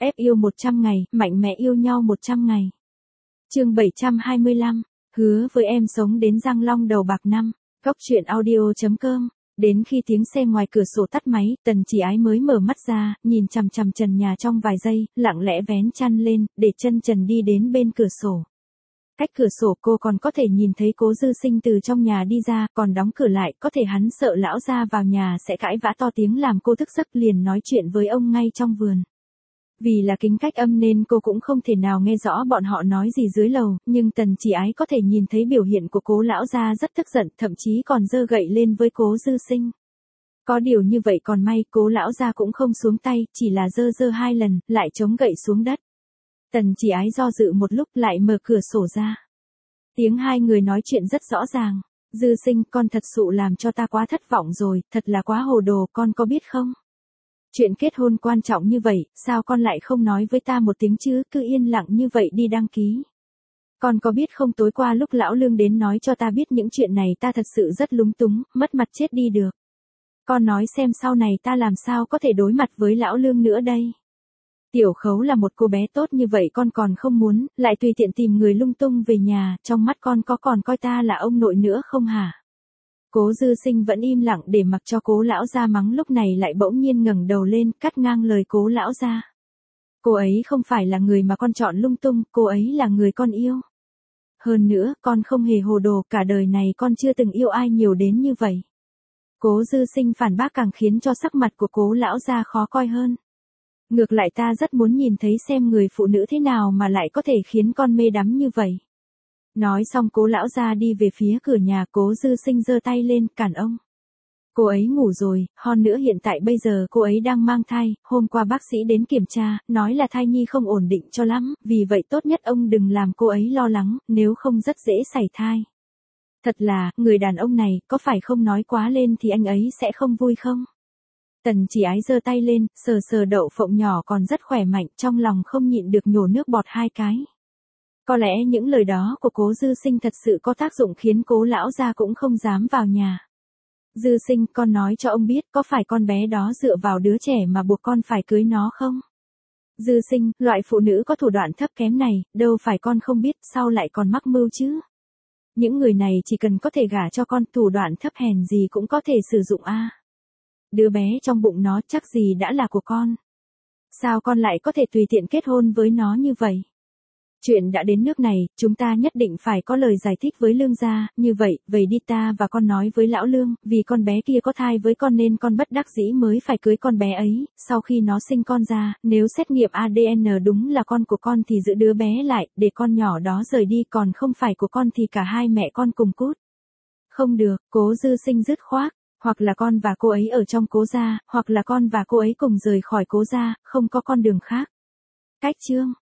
Ép yêu 100 ngày, mạnh mẽ yêu nhau 100 ngày. Chương 725, hứa với em sống đến răng long đầu bạc năm. Góc truyện audio.com. Đến khi tiếng xe ngoài cửa sổ tắt máy, Tần Chỉ Ái mới mở mắt ra, nhìn chằm chằm trần nhà trong vài giây, lặng lẽ vén chăn lên, để chân trần đi đến bên cửa sổ. Cách cửa sổ cô còn có thể nhìn thấy Cố Dư Sinh từ trong nhà đi ra, còn đóng cửa lại, có thể hắn sợ lão gia vào nhà sẽ cãi vã to tiếng làm cô thức giấc, liền nói chuyện với ông ngay trong vườn. Vì là kính cách âm nên cô cũng không thể nào nghe rõ bọn họ nói gì dưới lầu, nhưng Tần Chỉ Ái có thể nhìn thấy biểu hiện của Cố lão gia rất tức giận, thậm chí còn giơ gậy lên với Cố Dư Sinh. Có điều như vậy còn may, Cố lão gia cũng không xuống tay, chỉ là giơ hai lần, lại chống gậy xuống đất. Tần Chỉ Ái do dự một lúc lại mở cửa sổ ra. Tiếng hai người nói chuyện rất rõ ràng. Dư Sinh, con thật sự làm cho ta quá thất vọng rồi, thật là quá hồ đồ, con có biết không? Chuyện kết hôn quan trọng như vậy, sao con lại không nói với ta một tiếng chứ, cứ yên lặng như vậy đi đăng ký. Con có biết không, tối qua lúc lão Lương đến nói cho ta biết những chuyện này, ta thật sự rất lúng túng, mất mặt chết đi được. Con nói xem sau này ta làm sao có thể đối mặt với lão Lương nữa đây. Tiểu Khấu là một cô bé tốt như vậy con còn không muốn, lại tùy tiện tìm người lung tung về nhà, trong mắt con có còn coi ta là ông nội nữa không hả? Cố Dư Sinh vẫn im lặng để mặc cho Cố lão gia mắng, lúc này lại bỗng nhiên ngẩng đầu lên, cắt ngang lời Cố lão gia. Cô ấy không phải là người mà con chọn lung tung, cô ấy là người con yêu. Hơn nữa, con không hề hồ đồ, cả đời này con chưa từng yêu ai nhiều đến như vậy. Cố Dư Sinh phản bác càng khiến cho sắc mặt của Cố lão gia khó coi hơn. Ngược lại ta rất muốn nhìn thấy xem người phụ nữ thế nào mà lại có thể khiến con mê đắm như vậy. Nói xong Cố lão gia đi về phía cửa nhà, Cố Dư Sinh giơ tay lên, cản ông. Cô ấy ngủ rồi, hơn nữa hiện tại bây giờ cô ấy đang mang thai, hôm qua bác sĩ đến kiểm tra, nói là thai nhi không ổn định cho lắm, vì vậy tốt nhất ông đừng làm cô ấy lo lắng, nếu không rất dễ sảy thai. Thật là, người đàn ông này, có phải không nói quá lên thì anh ấy sẽ không vui không? Tần Chỉ Ái giơ tay lên, sờ đậu phộng nhỏ còn rất khỏe mạnh, trong lòng không nhịn được nhổ nước bọt hai cái. Có lẽ những lời đó của Cố Dư Sinh thật sự có tác dụng khiến Cố lão gia cũng không dám vào nhà. Dư Sinh, con nói cho ông biết, có phải con bé đó dựa vào đứa trẻ mà buộc con phải cưới nó không? Dư Sinh, loại phụ nữ có thủ đoạn thấp kém này, đâu phải con không biết, sao lại còn mắc mưu chứ? Những người này chỉ cần có thể gả cho con, thủ đoạn thấp hèn gì cũng có thể sử dụng a. Đứa bé trong bụng nó chắc gì đã là của con. Sao con lại có thể tùy tiện kết hôn với nó như vậy? Chuyện đã đến nước này, chúng ta nhất định phải có lời giải thích với Lương gia, như vậy đi ta và con nói với lão Lương, vì con bé kia có thai với con nên con bất đắc dĩ mới phải cưới con bé ấy, sau khi nó sinh con ra, nếu xét nghiệm ADN đúng là con của con thì giữ đứa bé lại, để con nhỏ đó rời đi, còn không phải của con thì cả hai mẹ con cùng cút. Không được, Cố Dư Sinh dứt khoát, hoặc là con và cô ấy ở trong Cố gia, hoặc là con và cô ấy cùng rời khỏi Cố gia, không có con đường khác. Cách chương